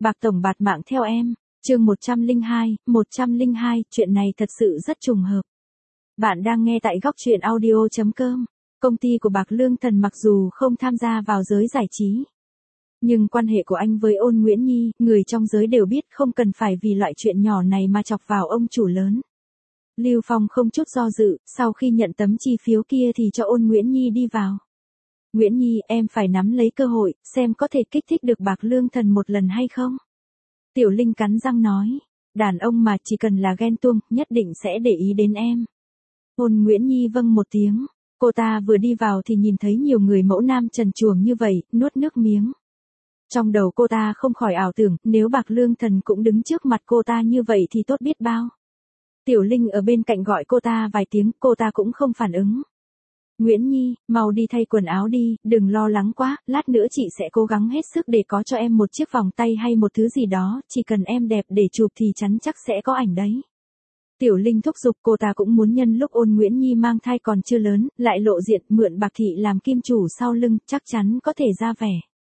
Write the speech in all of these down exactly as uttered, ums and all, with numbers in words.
Bạc tổng bạt mạng theo em. Chương một trăm lẻ hai, một trăm lẻ hai, chuyện này thật sự rất trùng hợp. Bạn đang nghe tại góc truyện audio chấm com. Công ty của Bạc Lương Thần mặc dù không tham gia vào giới giải trí, nhưng quan hệ của anh với Ôn Nguyễn Nhi, người trong giới đều biết, không cần phải vì loại chuyện nhỏ này mà chọc vào ông chủ lớn. Lưu Phong không chút do dự, sau khi nhận tấm chi phiếu kia thì cho Ôn Nguyễn Nhi đi vào. Nguyễn Nhi, em phải nắm lấy cơ hội, xem có thể kích thích được Bạc Lương Thần một lần hay không. Tiểu Linh cắn răng nói, đàn ông mà chỉ cần là ghen tuông, nhất định sẽ để ý đến em. Ôn Nguyễn Nhi vâng một tiếng, cô ta vừa đi vào thì nhìn thấy nhiều người mẫu nam trần truồng như vậy, nuốt nước miếng. Trong đầu cô ta không khỏi ảo tưởng, nếu Bạc Lương Thần cũng đứng trước mặt cô ta như vậy thì tốt biết bao. Tiểu Linh ở bên cạnh gọi cô ta vài tiếng, cô ta cũng không phản ứng. Nguyễn Nhi, mau đi thay quần áo đi, đừng lo lắng quá, lát nữa chị sẽ cố gắng hết sức để có cho em một chiếc vòng tay hay một thứ gì đó, chỉ cần em đẹp để chụp thì chắn chắc sẽ có ảnh đấy. Tiểu Linh thúc giục, cô ta cũng muốn nhân lúc Ôn Nguyễn Nhi mang thai còn chưa lớn, lại lộ diện, mượn Bạc Thị làm kim chủ sau lưng, chắc chắn có thể ra vẻ.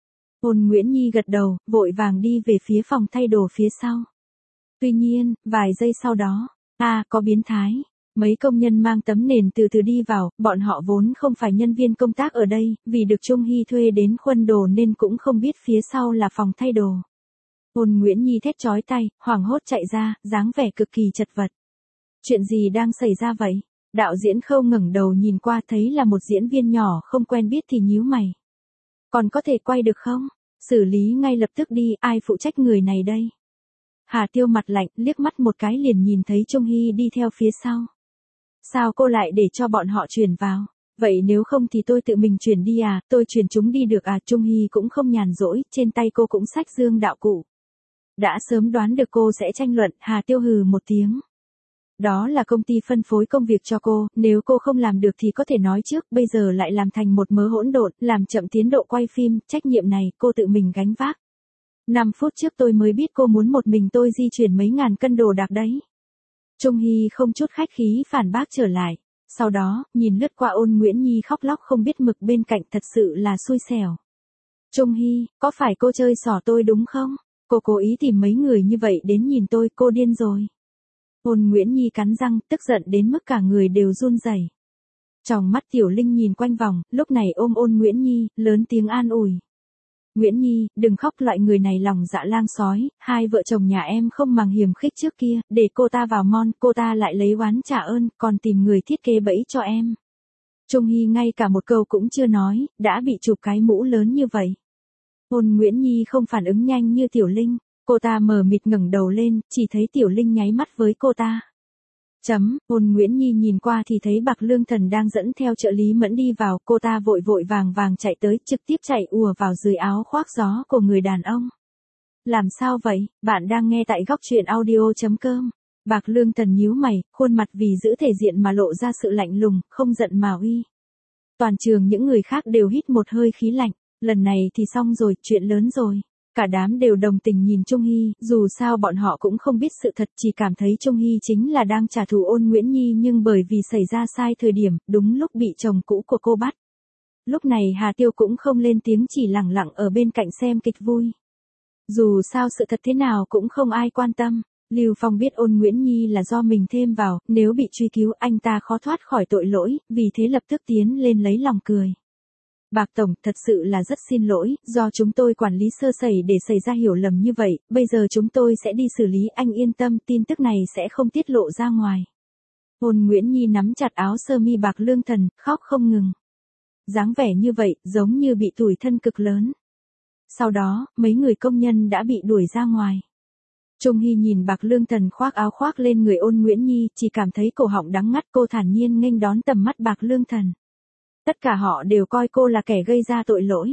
Ôn Nguyễn Nhi gật đầu, vội vàng đi về phía phòng thay đồ phía sau. Tuy nhiên, vài giây sau đó, à, có biến thái. Mấy công nhân mang tấm nền từ từ đi vào, bọn họ vốn không phải nhân viên công tác ở đây, vì được Trung Hy thuê đến khuân đồ nên cũng không biết phía sau là phòng thay đồ. Ôn Nguyễn Nhi thét chói tai, hoảng hốt chạy ra, dáng vẻ cực kỳ chật vật. Chuyện gì đang xảy ra vậy? Đạo diễn Khâu ngẩng đầu nhìn qua thấy là một diễn viên nhỏ không quen biết thì nhíu mày. Còn có thể quay được không? Xử lý ngay lập tức đi, ai phụ trách người này đây? Hà Tiêu mặt lạnh, liếc mắt một cái liền nhìn thấy Trung Hy đi theo phía sau. Sao cô lại để cho bọn họ chuyển vào? Vậy nếu không thì tôi tự mình chuyển đi à, tôi chuyển chúng đi được à? Trung Hy cũng không nhàn rỗi, trên tay cô cũng xách dương đạo cụ. Đã sớm đoán được cô sẽ tranh luận, Hà Tiêu hừ một tiếng. Đó là công ty phân phối công việc cho cô, nếu cô không làm được thì có thể nói trước, bây giờ lại làm thành một mớ hỗn độn, làm chậm tiến độ quay phim, trách nhiệm này cô tự mình gánh vác. năm phút trước tôi mới biết cô muốn một mình tôi di chuyển mấy ngàn cân đồ đạc đấy. Trung Hy không chút khách khí phản bác trở lại, sau đó, nhìn lướt qua Ôn Nguyễn Nhi khóc lóc không biết mực bên cạnh, thật sự là xui xẻo. Trung Hy, có phải cô chơi xỏ tôi đúng không? Cô cố ý tìm mấy người như vậy đến nhìn tôi, cô điên rồi. Ôn Nguyễn Nhi cắn răng, tức giận đến mức cả người đều run rẩy. Trong mắt Tiểu Linh nhìn quanh vòng, lúc này ôm Ôn Nguyễn Nhi, lớn tiếng an ủi. Nguyễn Nhi, đừng khóc, loại người này lòng dạ lang sói, hai vợ chồng nhà em không màng hiềm khích trước kia, để cô ta vào mon, cô ta lại lấy oán trả ơn, còn tìm người thiết kế bẫy cho em. Trung Hy ngay cả một câu cũng chưa nói, đã bị chụp cái mũ lớn như vậy. Ôn Nguyễn Nhi không phản ứng nhanh như Tiểu Linh, cô ta mờ mịt ngẩng đầu lên, chỉ thấy Tiểu Linh nháy mắt với cô ta. Chấm, Ôn Nguyễn Nhi nhìn qua thì thấy Bạc Lương Thần đang dẫn theo trợ lý Mẫn đi vào, cô ta vội vội vàng vàng chạy tới, trực tiếp chạy ùa vào dưới áo khoác gió của người đàn ông. Làm sao vậy? Bạn đang nghe tại góc truyện audio chấm com. Bạc Lương Thần nhíu mày, khuôn mặt vì giữ thể diện mà lộ ra sự lạnh lùng, không giận mà uy. Toàn trường những người khác đều hít một hơi khí lạnh, lần này thì xong rồi, chuyện lớn rồi. Cả đám đều đồng tình nhìn Trung Hy, dù sao bọn họ cũng không biết sự thật, chỉ cảm thấy Trung Hy chính là đang trả thù Ôn Nguyễn Nhi, nhưng bởi vì xảy ra sai thời điểm, đúng lúc bị chồng cũ của cô bắt. Lúc này Hà Tiêu cũng không lên tiếng, chỉ lẳng lặng ở bên cạnh xem kịch vui. Dù sao sự thật thế nào cũng không ai quan tâm. Lưu Phong biết Ôn Nguyễn Nhi là do mình thêm vào, nếu bị truy cứu anh ta khó thoát khỏi tội lỗi, vì thế lập tức tiến lên lấy lòng cười. Bạc Tổng, thật sự là rất xin lỗi, do chúng tôi quản lý sơ sẩy để xảy ra hiểu lầm như vậy, bây giờ chúng tôi sẽ đi xử lý, anh yên tâm, tin tức này sẽ không tiết lộ ra ngoài. Ôn Nguyễn Nhi nắm chặt áo sơ mi Bạc Lương Thần, khóc không ngừng. Dáng vẻ như vậy, giống như bị tủi thân cực lớn. Sau đó, mấy người công nhân đã bị đuổi ra ngoài. Trung Hy nhìn Bạc Lương Thần khoác áo khoác lên người Ôn Nguyễn Nhi, chỉ cảm thấy cổ họng đắng ngắt, cô thản nhiên nghênh đón tầm mắt Bạc Lương Thần. Tất cả họ đều coi cô là kẻ gây ra tội lỗi.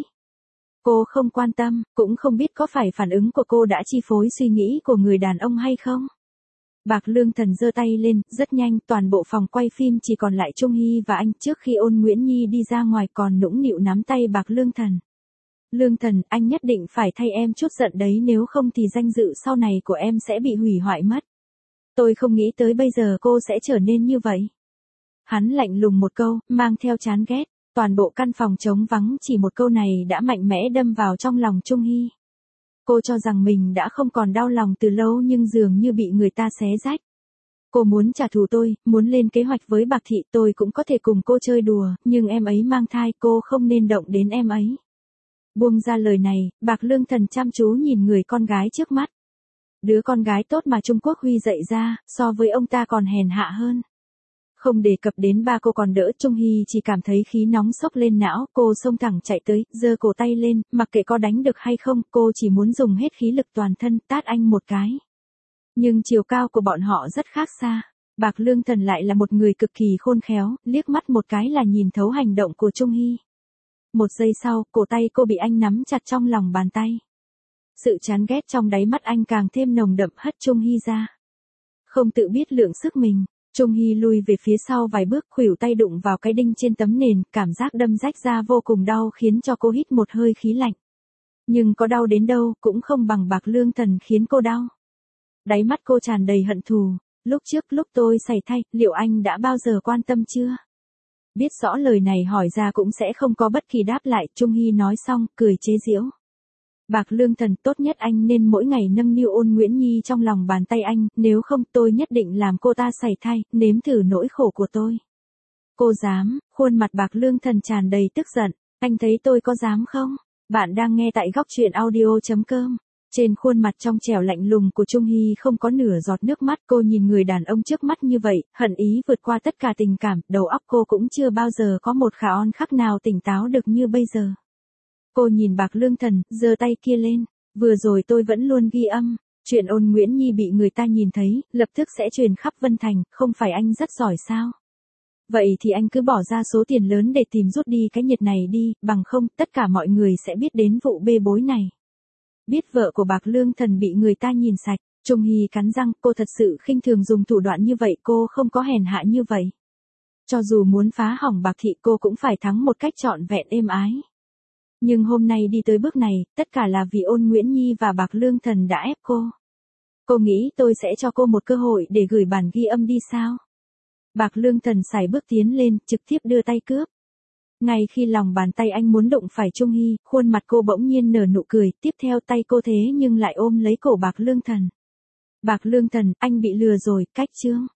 Cô không quan tâm, cũng không biết có phải phản ứng của cô đã chi phối suy nghĩ của người đàn ông hay không. Bạc Lương Thần giơ tay lên, rất nhanh, toàn bộ phòng quay phim chỉ còn lại Trung Hy và anh, trước khi Ôn Nguyễn Nhi đi ra ngoài còn nũng nịu nắm tay Bạc Lương Thần. Lương Thần, anh nhất định phải thay em chút giận đấy, nếu không thì danh dự sau này của em sẽ bị hủy hoại mất. Tôi không nghĩ tới bây giờ cô sẽ trở nên như vậy. Hắn lạnh lùng một câu, mang theo chán ghét, toàn bộ căn phòng trống vắng, chỉ một câu này đã mạnh mẽ đâm vào trong lòng Trung Hy. Cô cho rằng mình đã không còn đau lòng từ lâu nhưng dường như bị người ta xé rách. Cô muốn trả thù tôi, muốn lên kế hoạch với Bạc Thị, tôi cũng có thể cùng cô chơi đùa, nhưng em ấy mang thai, cô không nên động đến em ấy. Buông ra lời này, Bạc Lương Thần chăm chú nhìn người con gái trước mắt. Đứa con gái tốt mà Trung Quốc Huy dạy ra, so với ông ta còn hèn hạ hơn. Không đề cập đến ba cô còn đỡ, Trung Hy chỉ cảm thấy khí nóng sốc lên não, cô xông thẳng chạy tới, giơ cổ tay lên, mặc kệ có đánh được hay không, cô chỉ muốn dùng hết khí lực toàn thân, tát anh một cái. Nhưng chiều cao của bọn họ rất khác xa. Bạc Lương Thần lại là một người cực kỳ khôn khéo, liếc mắt một cái là nhìn thấu hành động của Trung Hy. Một giây sau, cổ tay cô bị anh nắm chặt trong lòng bàn tay. Sự chán ghét trong đáy mắt anh càng thêm nồng đậm, hất Trung Hy ra. Không tự biết lượng sức mình, Trung Hy lùi về phía sau vài bước, khuỷu tay đụng vào cái đinh trên tấm nền, cảm giác đâm rách ra vô cùng đau khiến cho cô hít một hơi khí lạnh. Nhưng có đau đến đâu cũng không bằng Bạc Lương Thần khiến cô đau. Đáy mắt cô tràn đầy hận thù. Lúc trước lúc tôi sảy thai, liệu anh đã bao giờ quan tâm chưa? Biết rõ lời này hỏi ra cũng sẽ không có bất kỳ đáp lại, Trung Hy nói xong, cười chế giễu. Bạc Lương Thần, tốt nhất anh nên mỗi ngày nâng niu Ôn Nguyễn Nhi trong lòng bàn tay anh, nếu không tôi nhất định làm cô ta sảy thai, nếm thử nỗi khổ của tôi. Cô dám? Khuôn mặt Bạc Lương Thần tràn đầy tức giận, anh thấy tôi có dám không? Bạn đang nghe tại góc truyện audio chấm com. Trên khuôn mặt trong trẻo lạnh lùng của Trung Hy không có nửa giọt nước mắt, cô nhìn người đàn ông trước mắt như vậy, hận ý vượt qua tất cả tình cảm, đầu óc cô cũng chưa bao giờ có một khả on khắc nào tỉnh táo được như bây giờ. Cô nhìn Bạc Lương Thần, giơ tay kia lên, vừa rồi tôi vẫn luôn ghi âm, chuyện Ôn Nguyễn Nhi bị người ta nhìn thấy, lập tức sẽ truyền khắp Vân Thành, không phải anh rất giỏi sao? Vậy thì anh cứ bỏ ra số tiền lớn để tìm rút đi cái nhiệt này đi, bằng không, tất cả mọi người sẽ biết đến vụ bê bối này. Biết vợ của Bạc Lương Thần bị người ta nhìn sạch, Trung Hy cắn răng, cô thật sự khinh thường dùng thủ đoạn như vậy, cô không có hèn hạ như vậy. Cho dù muốn phá hỏng Bạc Thị cô cũng phải thắng một cách trọn vẹn êm ái. Nhưng hôm nay đi tới bước này, tất cả là vì Ôn Nguyễn Nhi và Bạc Lương Thần đã ép cô. Cô nghĩ tôi sẽ cho cô một cơ hội để gửi bản ghi âm đi sao? Bạc Lương Thần sải bước tiến lên, trực tiếp đưa tay cướp. Ngay khi lòng bàn tay anh muốn đụng phải Trung Hy, khuôn mặt cô bỗng nhiên nở nụ cười, tiếp theo tay cô thế nhưng lại ôm lấy cổ Bạc Lương Thần. Bạc Lương Thần, anh bị lừa rồi, cách chương.